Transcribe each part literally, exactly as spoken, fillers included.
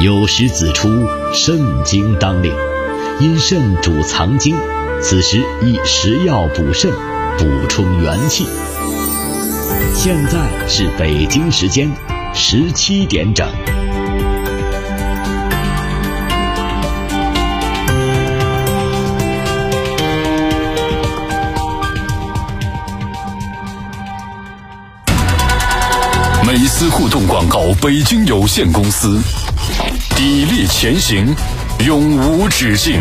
有时子出，肾经当令，因肾主藏精，此时宜食药补肾，补充元气。现在是北京时间十七点整。 美思互动广告北京有限公司，砥砺前行，永无止境。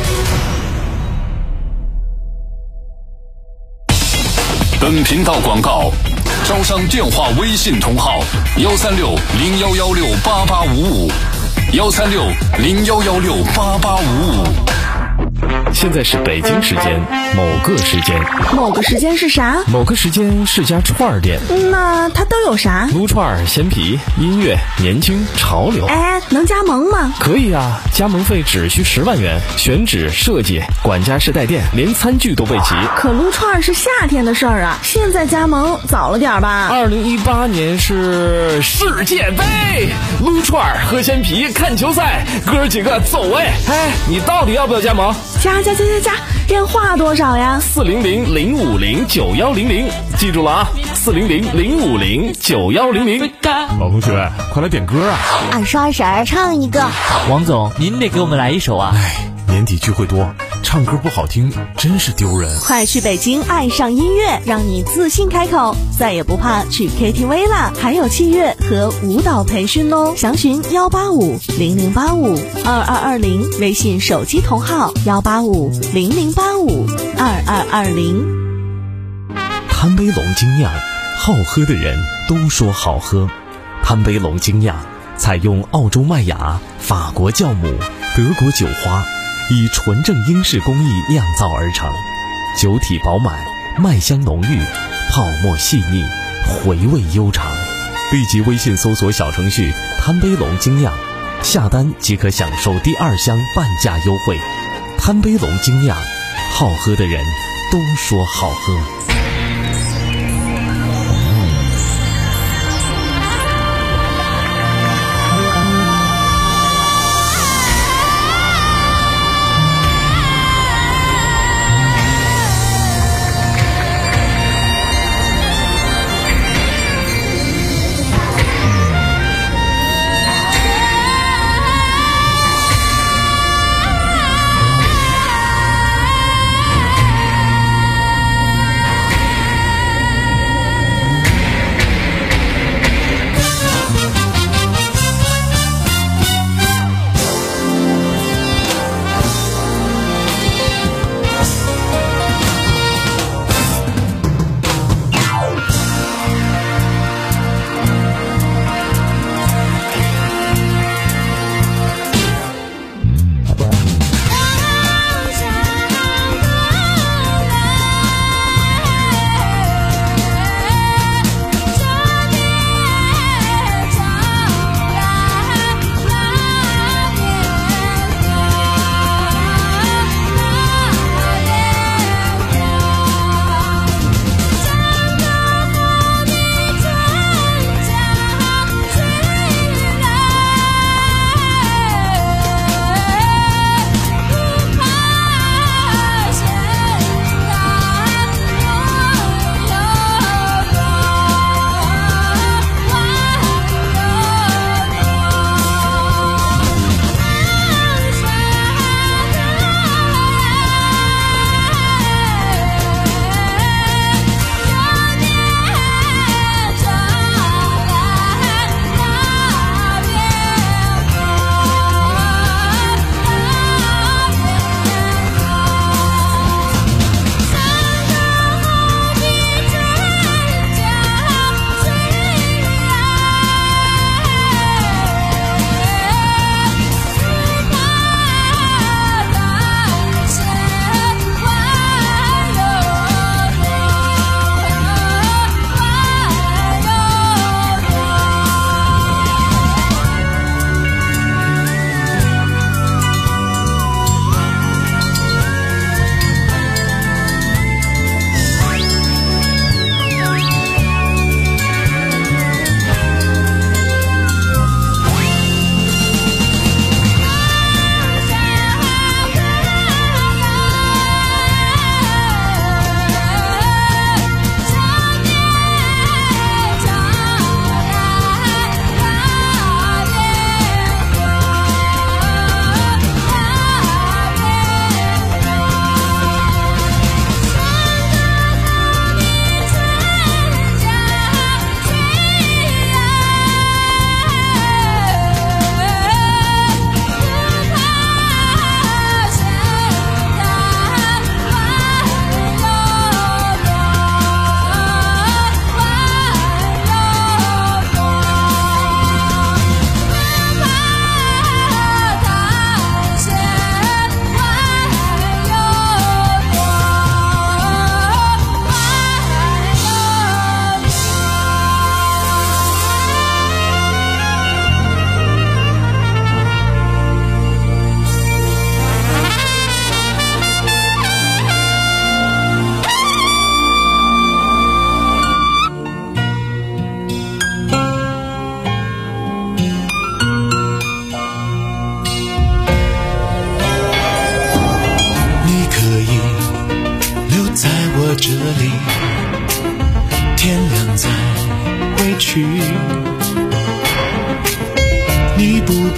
本频道广告招商电话微信同号幺三六零幺幺六八八五五幺三六零幺幺六八八五五。 现在是北京时间某个时间， 某个时间是啥？ 某个时间是家串儿店。 那它都有啥？ 撸串、鲜皮、音乐、年轻、潮流。 哎，能加盟吗？ 可以啊，加盟费只需十万元，选址、设计、管家式带电，连餐具都备齐。 可撸串是夏天的事儿啊，现在加盟早了点吧？ 二零一八年是世界杯，撸串、喝鲜皮、看球赛，哥儿几个走哎！哎，你到底要不要加盟？ 加加加加加，电话多少呀？ 四零零零五零九幺零零，记住了啊，四零零零五零九幺零零。 老同学，快来点歌啊！ 二十二婶唱一个。 王总，您得给我们来一首啊！ 哎，年底聚会多，唱歌不好听真是丢人。 快去北京爱上音乐，让你自信开口，再也不怕去 K T V 啦！还有器乐和舞蹈培训哦，详询幺八五零零八五二二二零，微信手机同号幺八五零零八五二二二零。 贪杯龙精酿，好喝的人都说好喝。贪杯龙精酿采用澳洲麦芽、法国酵母、德国酒花，以纯正英式工艺酿造而成，酒体饱满，麦香浓郁，泡沫细腻，回味悠长。立即微信搜索小程序贪杯龙精酿，下单即可享受第二箱半价优惠。贪杯龙精酿，好喝的人都说好喝。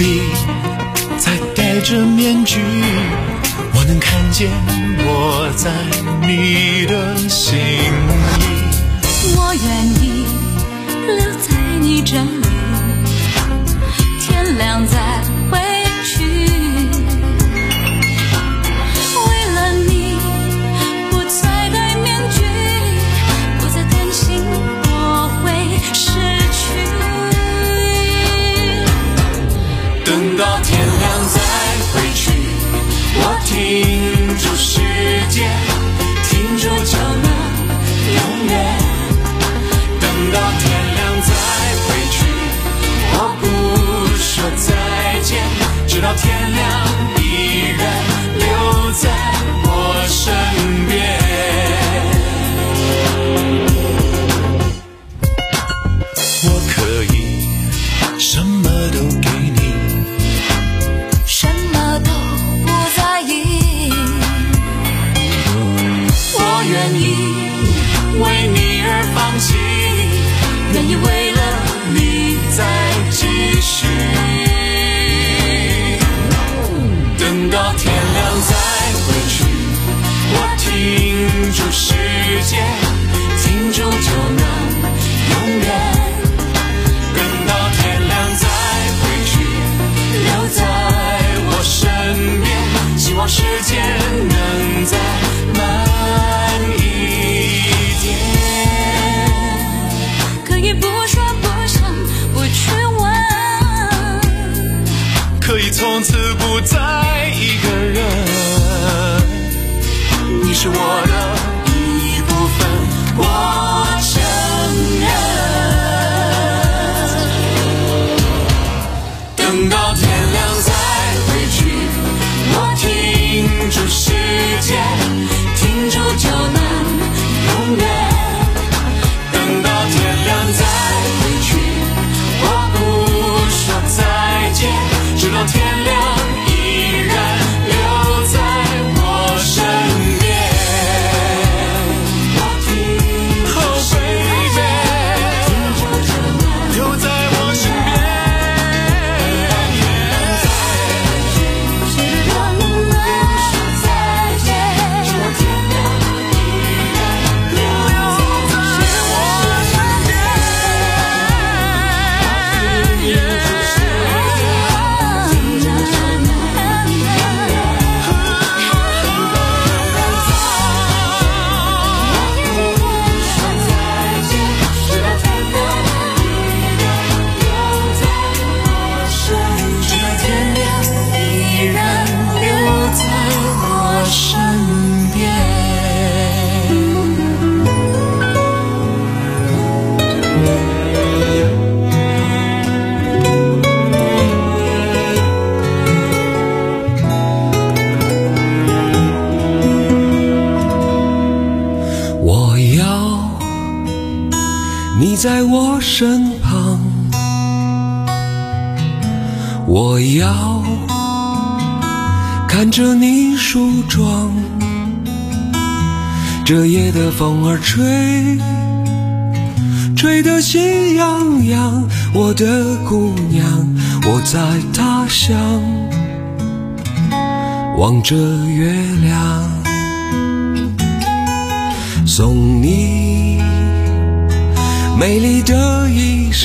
必再戴着面具，我能看见我在你的心里。 我愿意留在你这里，天亮再回去。为了你，不再戴面具，不再担心我会失去。 等到天亮再回去，我停住时间，停住就能永远。等到天亮再回去，我不说再见，直到天亮依然留在我身边。我可以什么都给你， 什么都不在意， 我愿意为你而放弃，愿意为了你再继续。等到天亮再回去，我停住时间，停住就能永远。等到天亮再回去，留在我身边，希望时间能再慢一点， 可以不说不想不去问， 可以从此不再一个人。你是我的一部分，我承认。等到天亮再回去，我停住时间，停住就能永远。等到天亮再回去，我不说再见，直到天亮依然留在我身边。我停住时间，留在我身边。你在我身旁，我要看着你梳妆，这夜的风儿吹，吹得心痒痒。我的姑娘，我在他乡望着月亮，送你美丽的衣裳，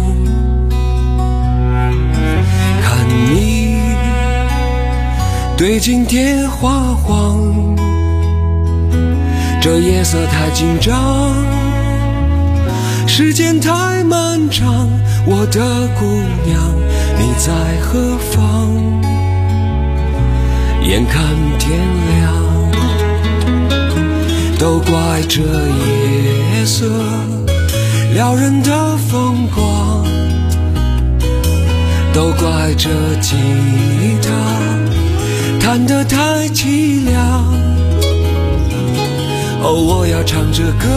看你对镜贴花黄，这夜色太紧张，时间太漫长。我的姑娘，你在何方？眼看天亮，都怪这夜色撩人的风光，都怪这吉他弹得太凄凉。哦，我要唱着歌，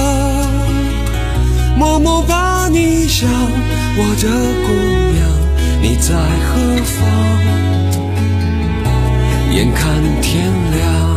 默默把你想，我的姑娘，你在何方？眼看天亮，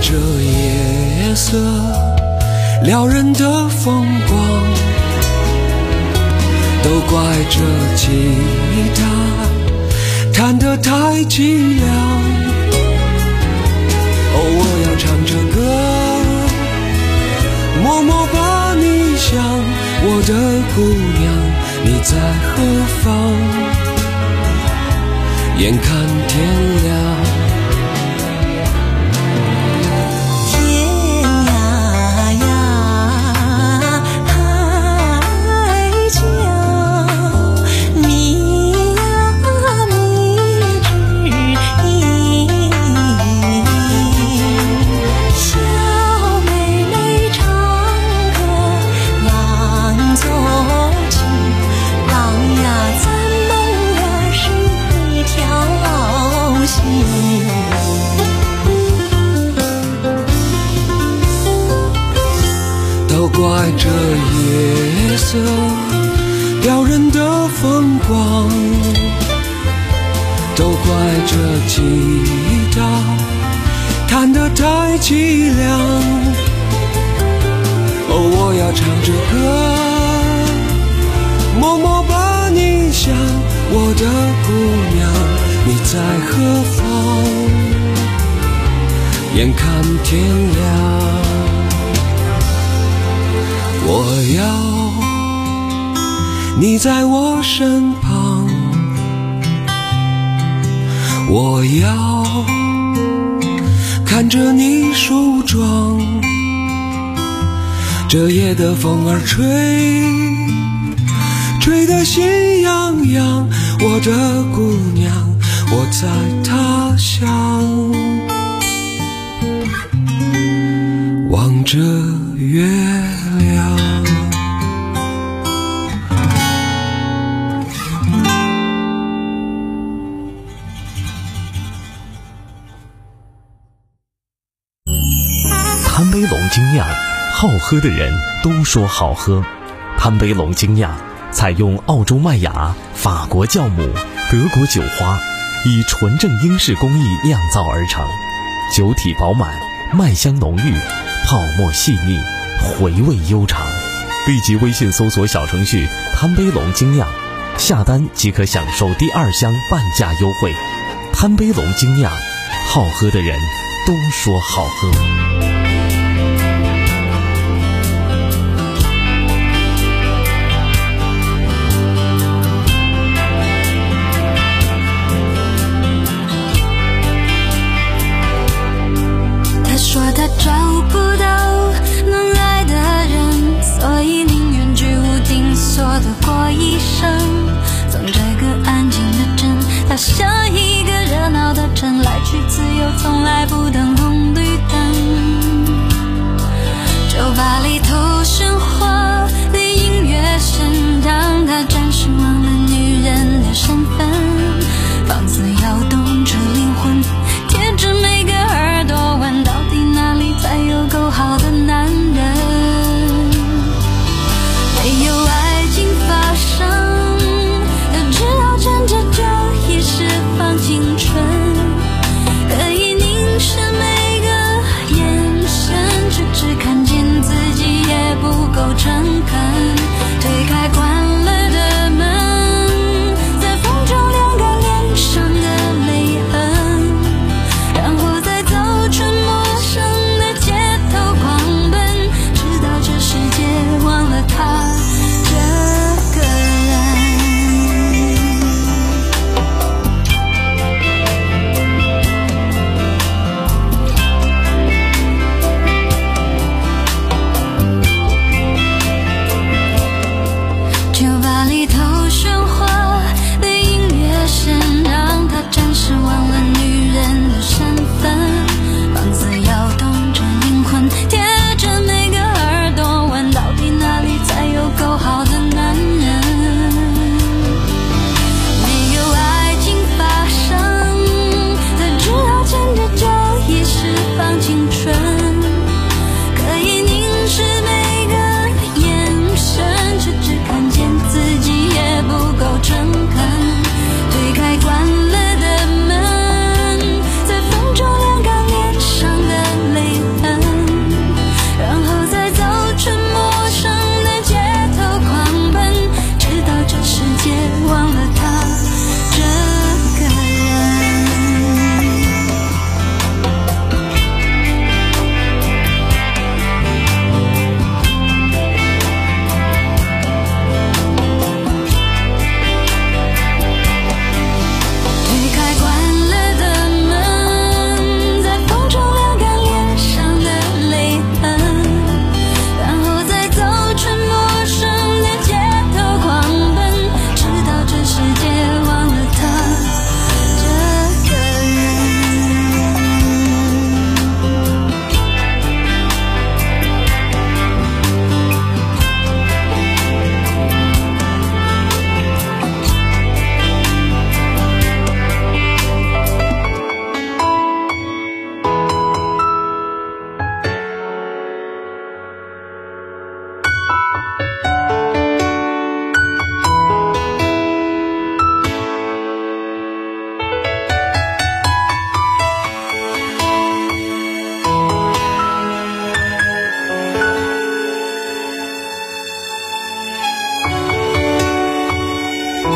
这夜色撩人的风光，都怪这吉他弹得太凄凉。哦，我要唱着歌，默默把你想，我的姑娘，你在何方？眼看天亮。都怪这夜色撩人的风光，都怪这吉他弹得太凄凉。哦，我要唱着歌，默默把你想，我的姑娘，你在何方？眼看天亮。我要你在我身旁，我要看着你梳妆，这夜的风儿吹，吹得心痒痒，我的姑娘，我在他乡，望着月亮。 贪杯龙精酿，好喝的人都说好喝。贪杯龙精酿采用澳洲麦芽、法国酵母、德国酒花，以纯正英式工艺酿造而成，酒体饱满，麦香浓郁，泡沫细腻，回味悠长。立即微信搜索小程序贪杯龙精酿，下单即可享受第二箱半价优惠。贪杯龙精酿，好喝的人都说好喝。 他找不到能爱的人，所以宁愿居无定所的过一生。从这个安静的镇到下一个热闹的城，来去自由，从来不等红绿灯。酒吧里头喧哗的音乐声，让他暂时忘了女人的身份，放肆摇动着灵魂，贴着每个耳朵问到底哪里才有够好的男人。没有爱情发生，就只好趁着酒意释放青春，可以凝视每个眼神，却只看见自己也不够诚恳，推开惯了的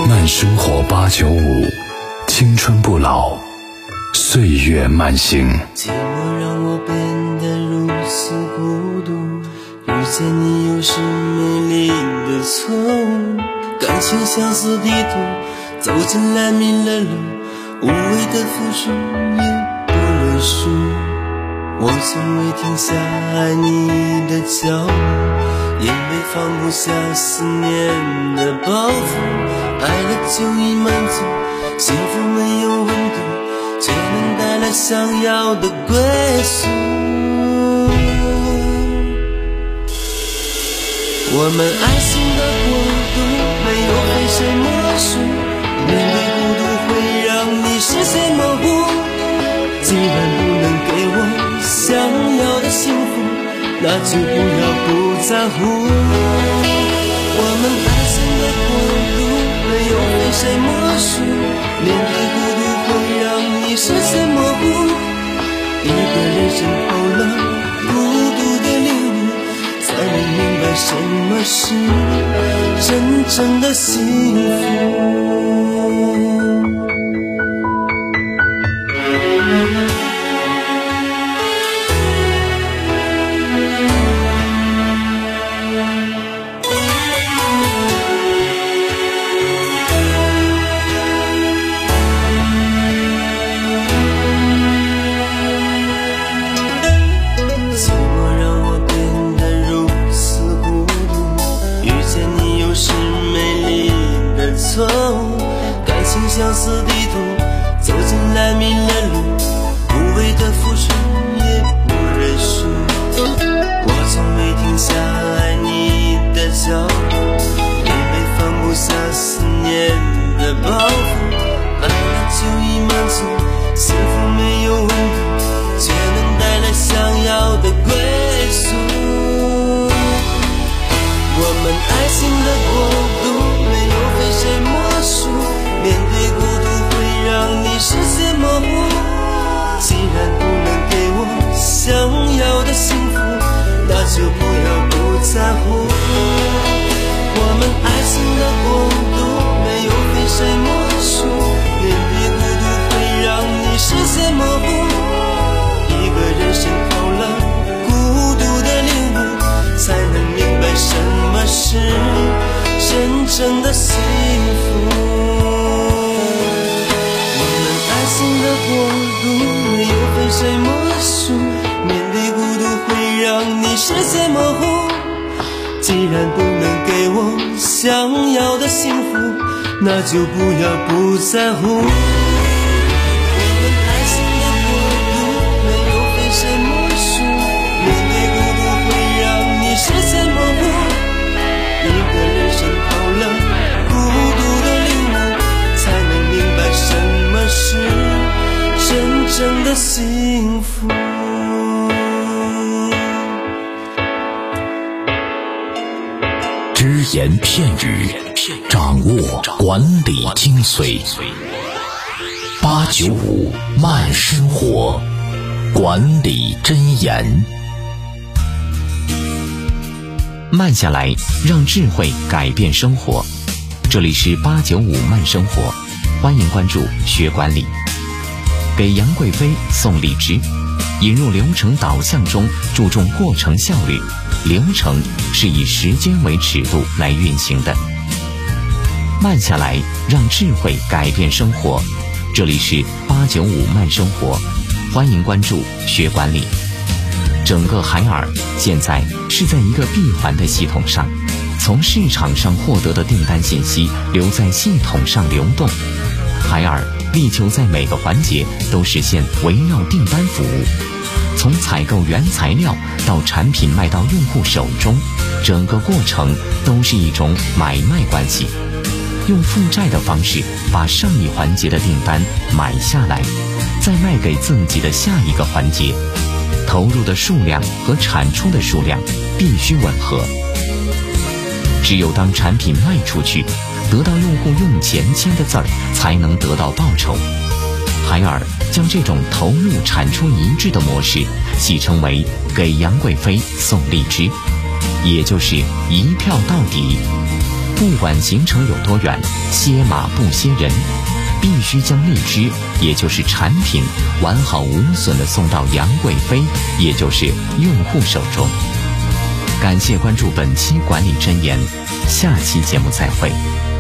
慢生活八九五，青春不老，岁月慢行。 寂寞让我变得如此孤独，遇见你又是美丽的错误，感情像是地图，走进来迷了路，无谓的付出也不认输。我从未停下爱你的脚步，因为放不下思念的包袱，爱了就已满足，幸福没有温度，却能带来想要的归宿。我们爱情的国度没有非谁莫属，面对孤独会让你视线模糊，既然不能给我想要的幸福，那就不要不在乎。我们爱情的国度没有非谁莫属，面对孤独会让你视线模糊，一个人身后了孤独的领悟，才能明白什么是真正的幸福。错误，感情像是地图，走进来迷了路，无谓的付出也不认输。我从未停下爱你的脚步，因为放不下思念的包袱，爱了就已满足，幸福没有温度，却能带来想要的归宿。我们爱情的国度没有非谁莫属，面对孤独会让你视线模糊，既然不能给我想要的幸福，那就不要不在乎。我们爱情的国度没有非谁莫属，面对孤独会让你视线模糊，一个人生透了孤独的领悟，才能明白什么是真正的幸福。我们爱情的国度没有非谁莫属，面对孤独会让你视线模糊，既然不能给我想要的幸福，那就不要不在乎。视线模糊，一个人生透了孤独的领悟，才能明白什么是真正的幸福。 只言片语，掌握管理精髓。八九五慢生活，管理箴言。 慢下来，让智慧改变生活。这里是八九五慢生活，欢迎关注学管理。给杨贵妃送荔枝，引入流程导向中注重过程效率，流程是以时间为尺度来运行的。慢下来，让智慧改变生活。这里是八九五慢生活，欢迎关注学管理。整个海尔现在是在一个闭环的系统上，从市场上获得的订单信息留在系统上流动。海尔力求在每个环节都实现围绕订单服务，从采购原材料到产品卖到用户手中，整个过程都是一种买卖关系。用负债的方式把上一环节的订单买下来，再卖给自己的下一个环节。投入的数量和产出的数量必须吻合。只有当产品卖出去，得到用户用钱签的字儿，才能得到报酬。海尔将这种投入产出一致的模式戏称为给杨贵妃送荔枝，也就是一票到底。 不管行程有多远，歇马不歇人，必须将荔枝，也就是产品，完好无损地送到杨贵妃，也就是用户手中。感谢关注本期管理箴言，下期节目再会。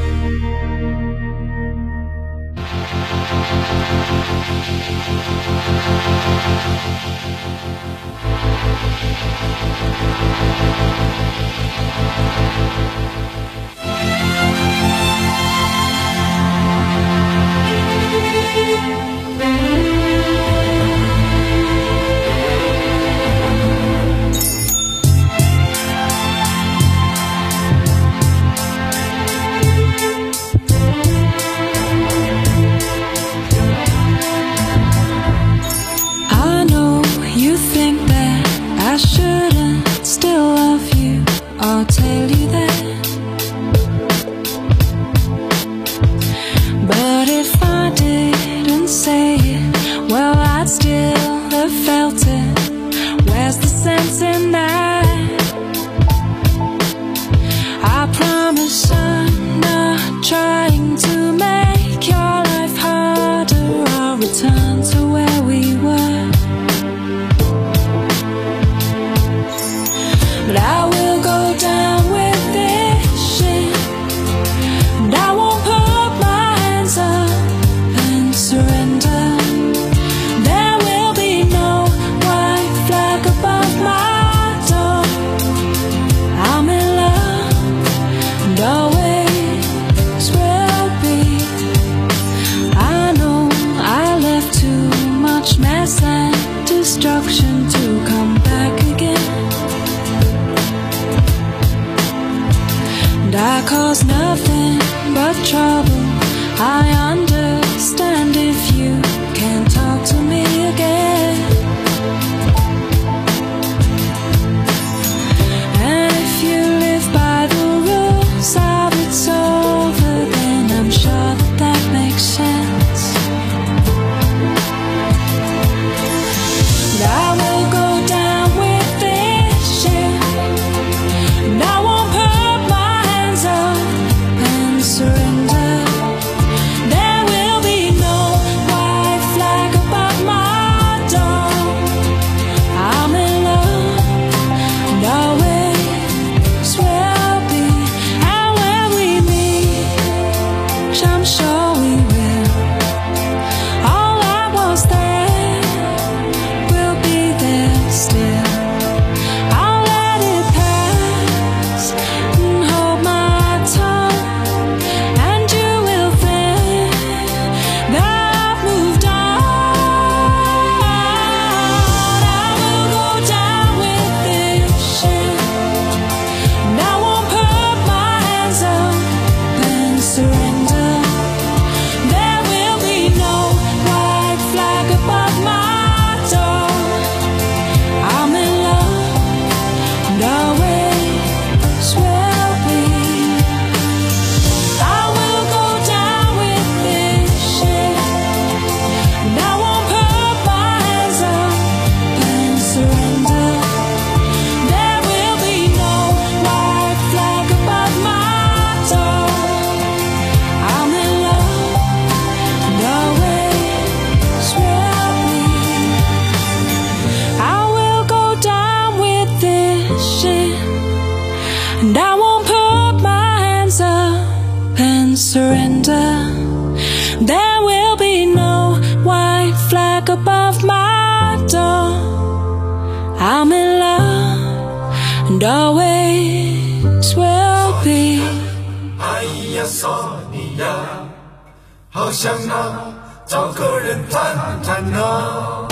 好想啊，找个人谈谈啊。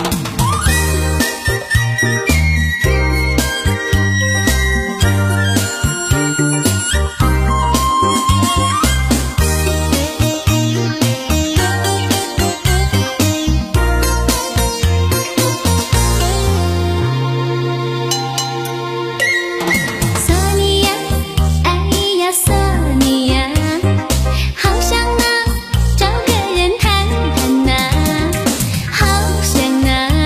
好想啊，找个人谈谈啊，好想啊。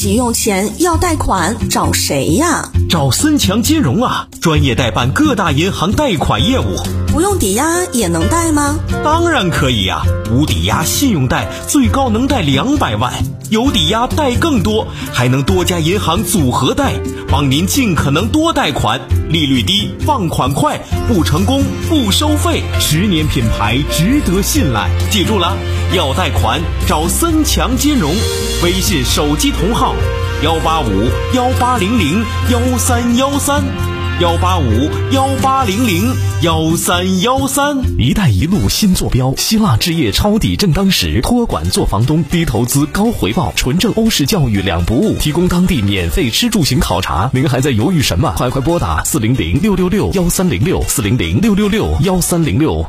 急用钱要贷款找谁呀？ 找森强金融啊，专业代办各大银行贷款业务。 不用抵押也能贷吗？ 当然可以呀、啊，无抵押信用贷最高能贷两百万，有抵押贷更多，还能多家银行组合贷，帮您尽可能多贷款，利率低，放款快，不成功不收费，十年品牌值得信赖。记住了，要贷款找森强金融，微信手机同号幺八五幺八零零幺三幺三。幺八五幺八零零幺三幺三。 一带一路新坐标，希腊置业抄底正当时，托管做房东，低投资高回报，纯正欧式教育两不误，提供当地免费吃住行考察。您还在犹豫什么？快快拨打四零零六六六幺三零六四零零六六六幺三零六。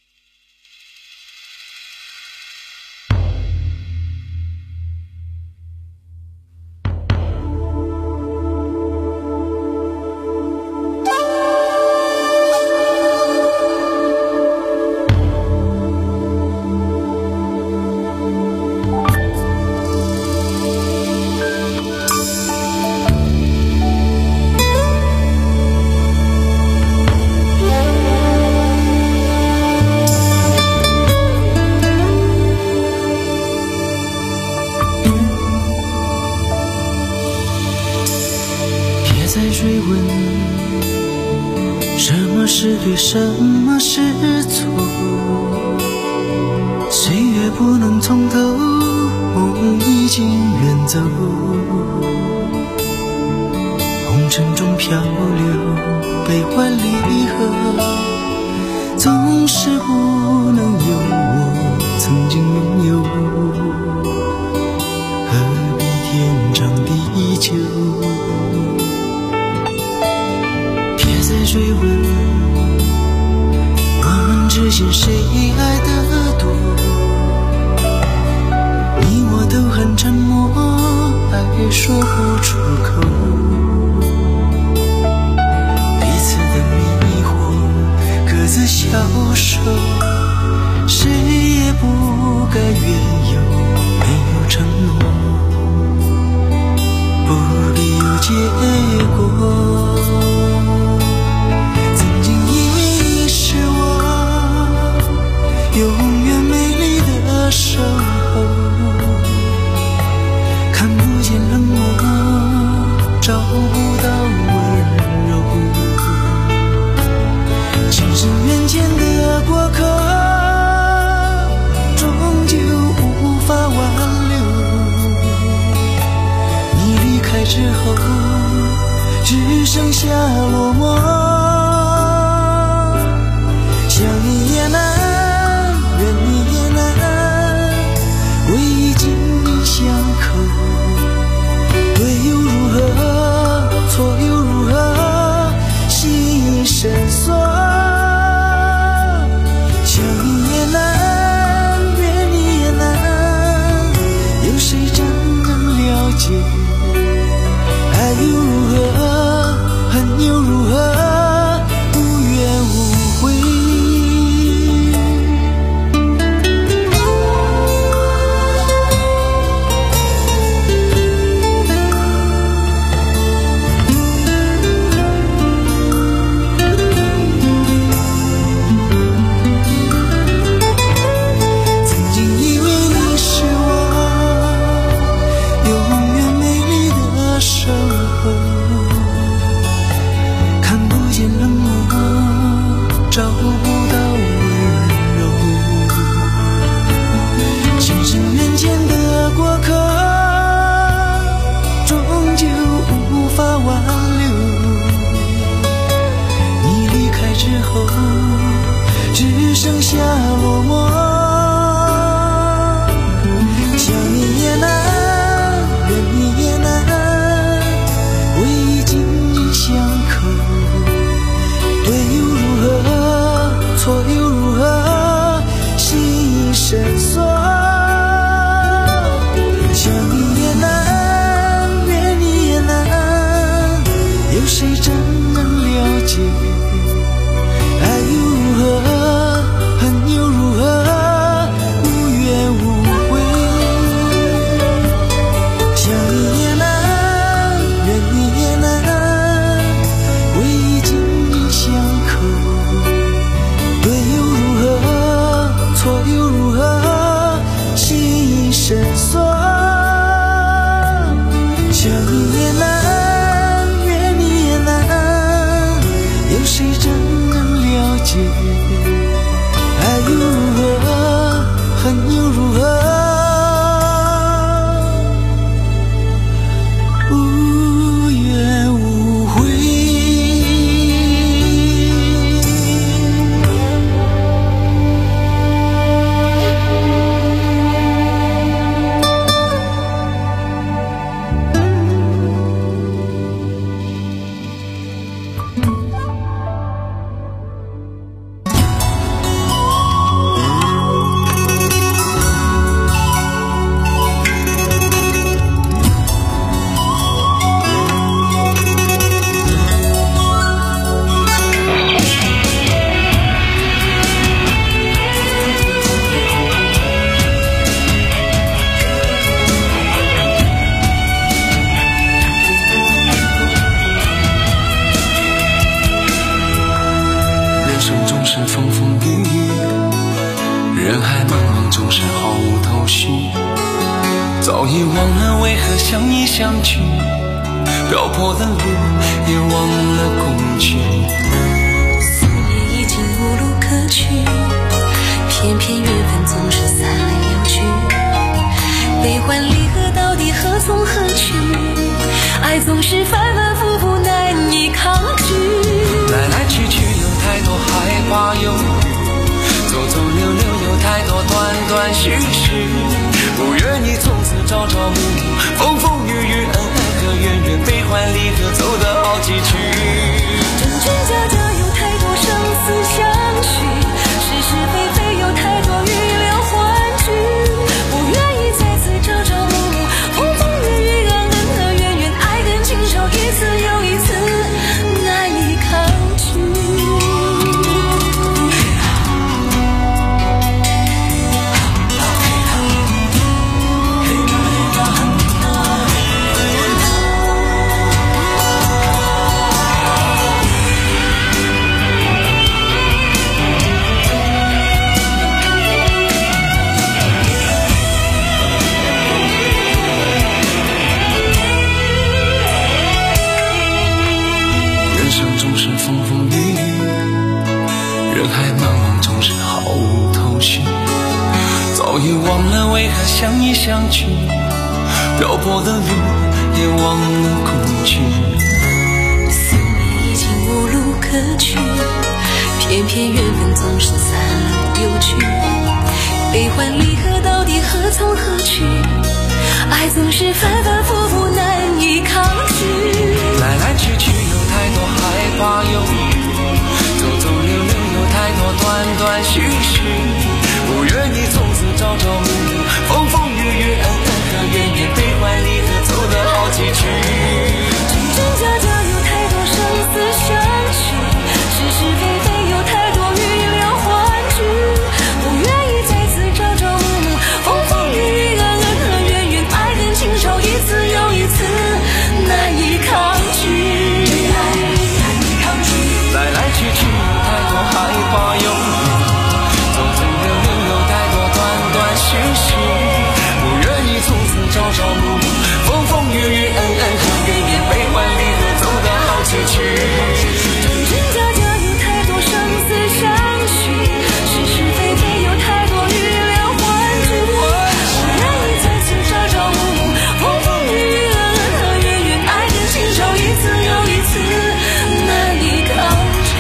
追问什么是对，什么是错，岁月不能从头，梦已经远走，红尘中漂流，悲欢离合，总是不能有我曾经拥有，何必天长地久，再追问我们之间谁爱得多，你我都很沉默，爱说不出口，彼此的迷惑各自消受，谁也不该怨尤没有承诺，不必有结果。永远美丽的守候，看不见冷漠，找不到温柔，情深缘浅的过客，终究无法挽留，你离开之后，只剩下落寞，想你也难，怨你也难，回忆紧紧相扣，对又如何，错又如何，心深锁，想你也难，怨你也难，有谁真能了解，爱又如何，恨又如何，无怨无悔。曾经以为你是我永远美总是毫无头绪，早已忘了为何相依相聚，漂泊的路也忘了归去， 思念已经无路可去，偏偏缘分总是散来又聚，悲欢离合到底何从何去，爱总是反反复复难以抗拒， 来来去去有太多害怕犹豫，走走溜溜有太多断断续续，不愿意从此朝朝暮暮，风风雨雨恩恩和怨怨，悲欢离合走得好崎岖， 真真假假有太多生死相许，是是非非有太多预料欢聚，不愿意再次朝朝暮暮，风风雨雨恩恩和怨怨，爱跟情仇一次又一次难以抗拒。 早已忘了为何相依相聚，漂泊的路也忘了归去， 思念已经无路可去，偏偏缘分总是散了又聚，悲欢离合到底何从何去，爱总是反反复复难以抗拒， 来来去去有太多害怕犹豫，走走溜溜有太多断断续续，不愿意从此朝朝暮暮，风风雨雨恩恩和怨怨，悲欢离合走得好崎岖， 真真假假有太多生死相许，是是非非有太多预料欢聚，不愿意再次朝朝暮暮，风风雨雨恩恩和怨怨，爱跟情仇一次又一次难以抗拒， 来来去去有太多害怕犹豫，走走溜溜有太多断断续续，不愿意从此朝朝暮暮，风风雨雨恩恩和怨怨，悲欢离合走得好崎岖， 真真假假有太多生死相许，是是非非有太多预料欢聚，不愿意再次朝朝暮暮，风风雨雨恩恩和怨怨，爱跟情仇一次又一次难以抗拒。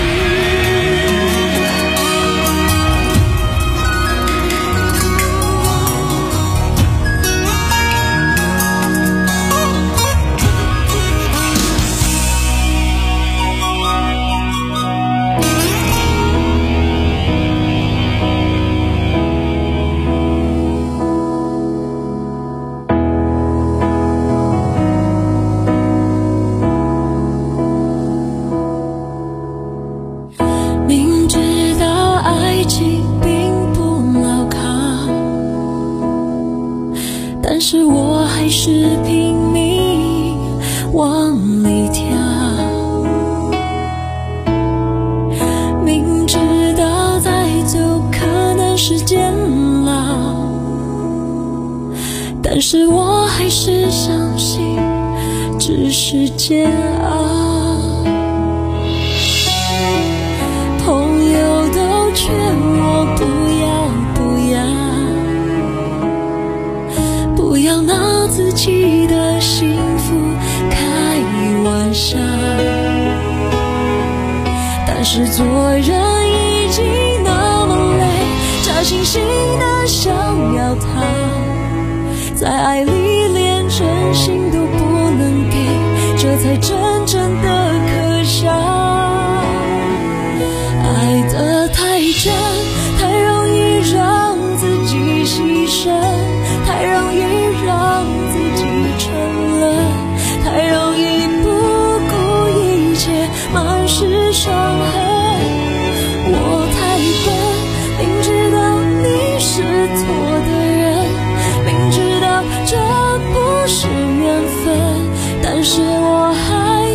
明知道爱情并不牢靠，但是我还是拼命往里跳，明知道再走可能是监牢，但是我还是相信只是煎熬，朋友都劝我不要不要不要拿自己的幸福开玩笑，但是做人已经那么累，假惺惺的想要逃，在爱里连真心都不能给，这才真正的可笑，爱得太真，太容易让自己牺牲，太容易让自己沉沦，太容易不顾一切，满是伤痕。我太笨，明知道你是错的人，明知道这不是缘分，但是我还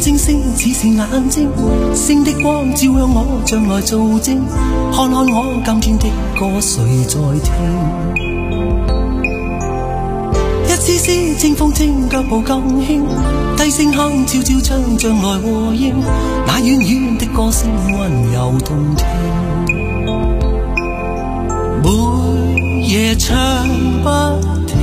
正星似是眼睛，星的光照向我，像來做證，看看我今天的歌誰在聽？一絲絲清風清，腳步更輕，低聲哼悄悄唱，將來和應，那遠遠的歌聲溫柔動聽。每夜唱不停，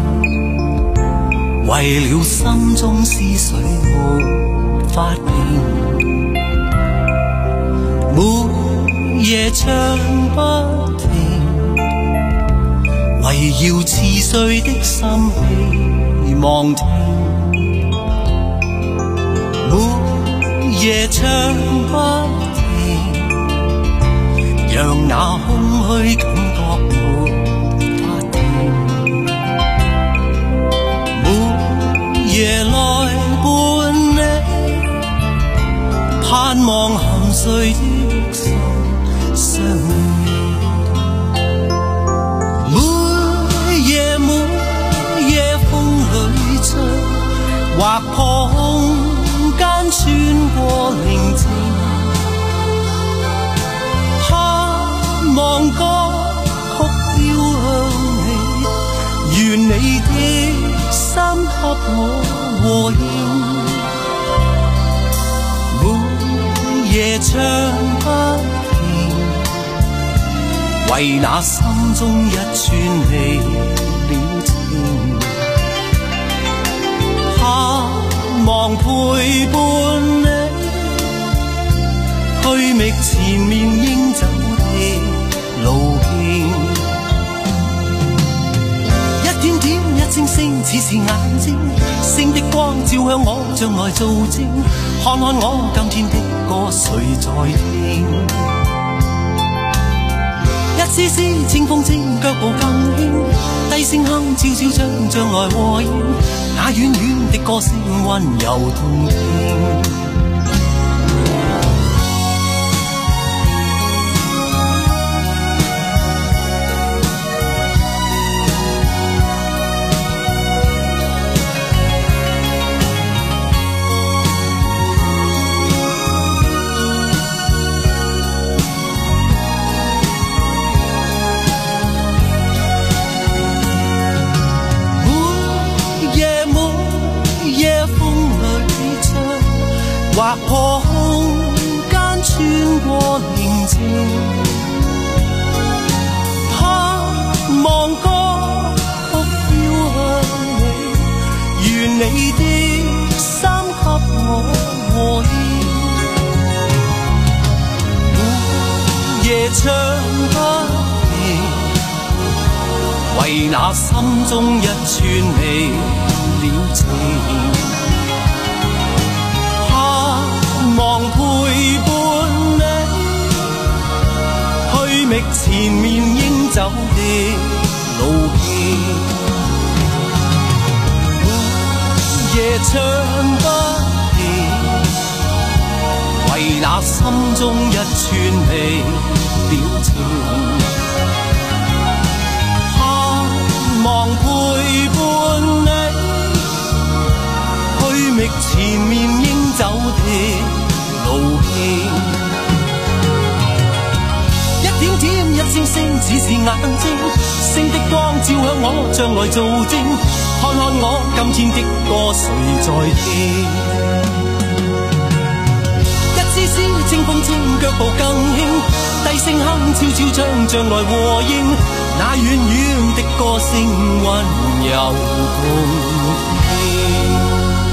為了心中思緒無法平。每夜唱不停，圍繞似碎的心希望聽。每夜唱不停，讓那空虛感覺沒法停。每夜來伴你，盼望含睡的心相依。每夜每夜風裏吹，劃破空間穿過寧靜，盼望歌曲飄向你，願你的心給我和應。每夜唱不停，為那心中一串離了情，盼望陪伴你，去覓前面應走的路徑。一點點一星星似是眼睛，星的光照向我，將來做證，看看我今天的歌誰在聽？一絲絲清風清，腳步更輕，低聲哼悄悄唱，將來和應，那遠遠的歌聲溫柔動聽。劃破空間穿過寧靜，盼望歌曲飄向你，願你的心給我和應。每夜唱不停，為那心中一串離了情，望陪伴你，去覓前面應走的路徑。每夜唱不停，為那心中一串離了情，盼望陪伴你，去覓前面應走的路徑。一點點一星星似是眼睛，星的光照向我，將來做證，看看我今天的歌誰在聽？一絲絲清風清，腳步更輕，低聲哼悄悄唱，將來和應，那遠遠的歌聲溫柔動聽。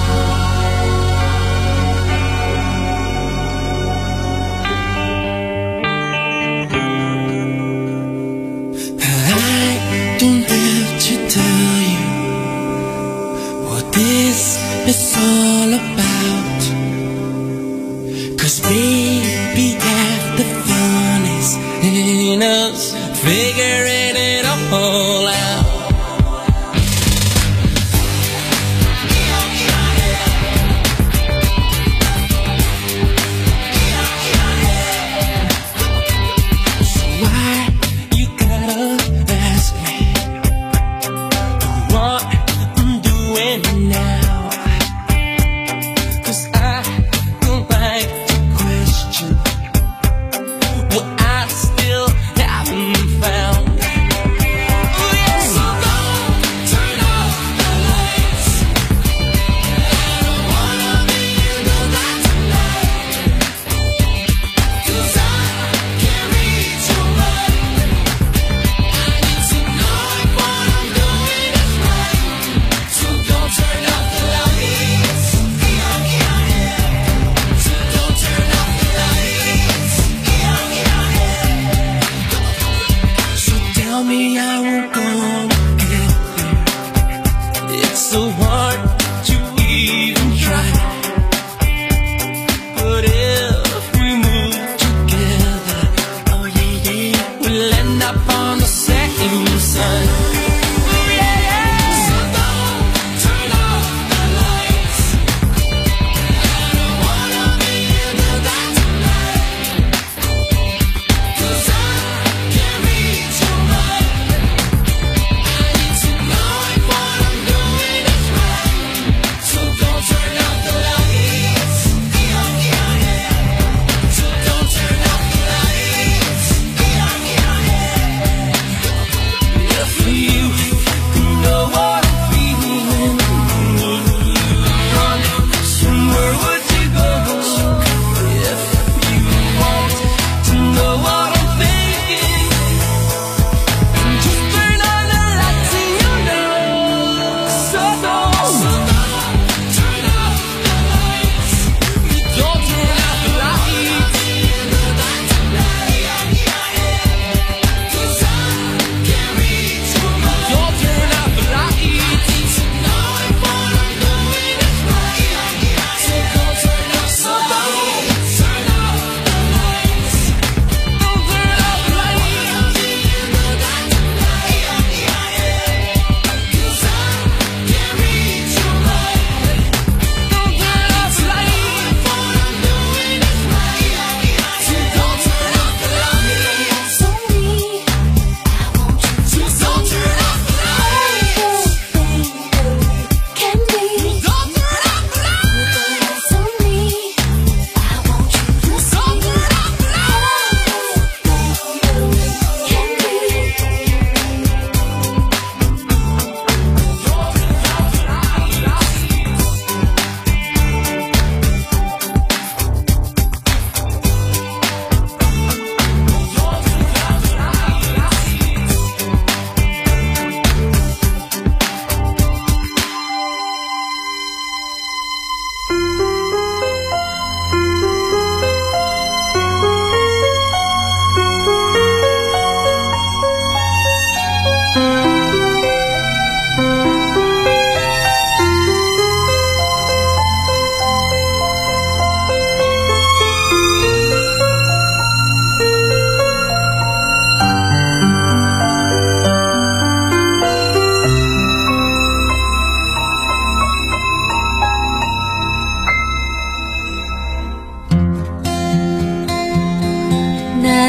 It's all about, 'cause baby half the fun is in us figuring it all out. So why you gotta ask me what I'm doing now? I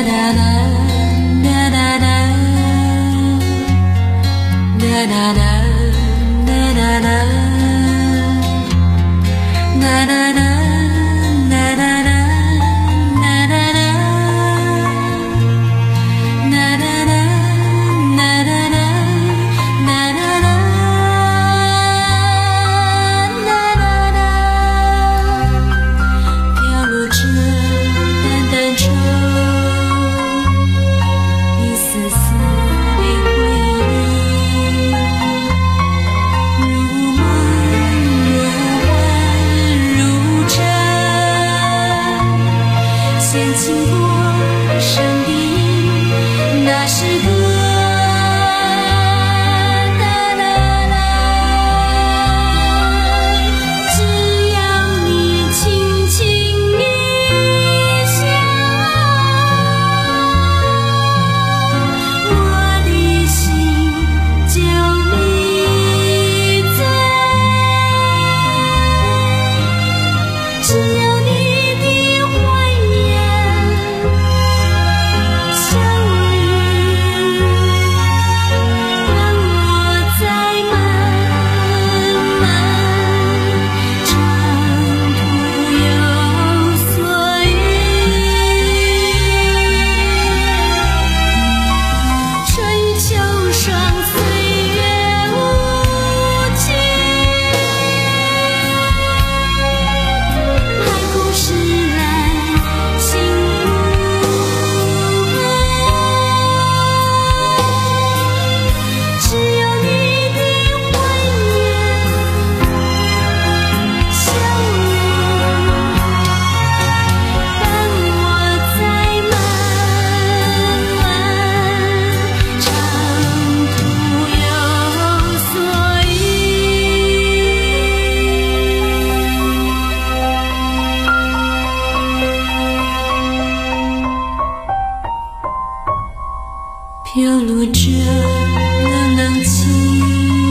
飘落着冷冷清，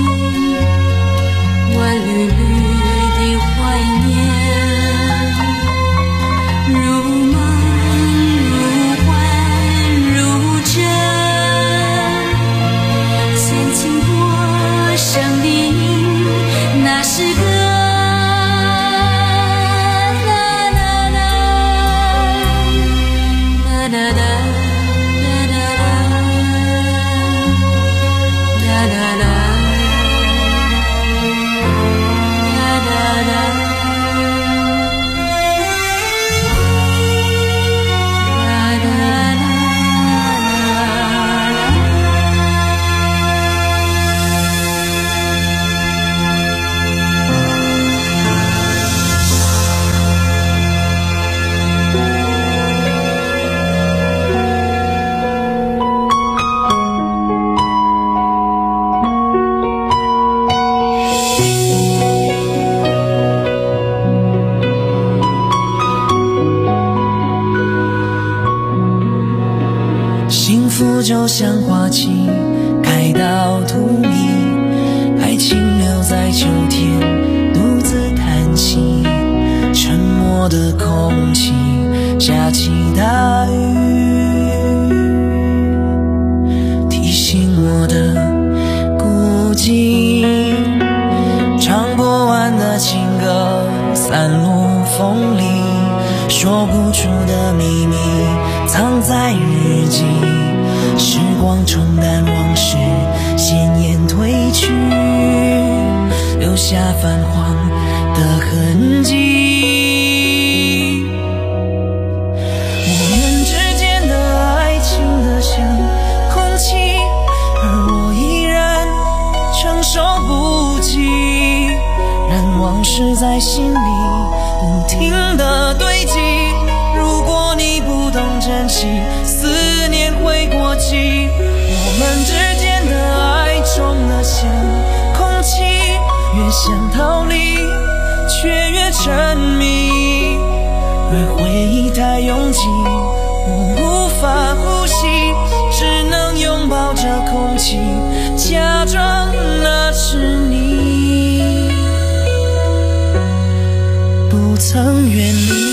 万缕缕的怀念，如梦如幻如真，牵起多生的影，那是个啦啦啦啦啦啦。 幸福就像花期开到荼蘼，爱情留在秋天独自叹息，沉默的空气下起大雨，提醒我的孤寂，唱不完的情歌散落风里，说不出的秘密藏在日记，时光冲淡往事，鲜艳褪去，留下泛黄的痕迹。我们之间的爱情的像空气，而我依然承受不起，让往事在心里不停地堆积。如果你不懂珍惜，思念会过期。我们之间的爱重得像空气，越想逃离却越沉迷，而回忆太拥挤，我无法呼吸，只能拥抱着空气，假装那是你，不曾远离。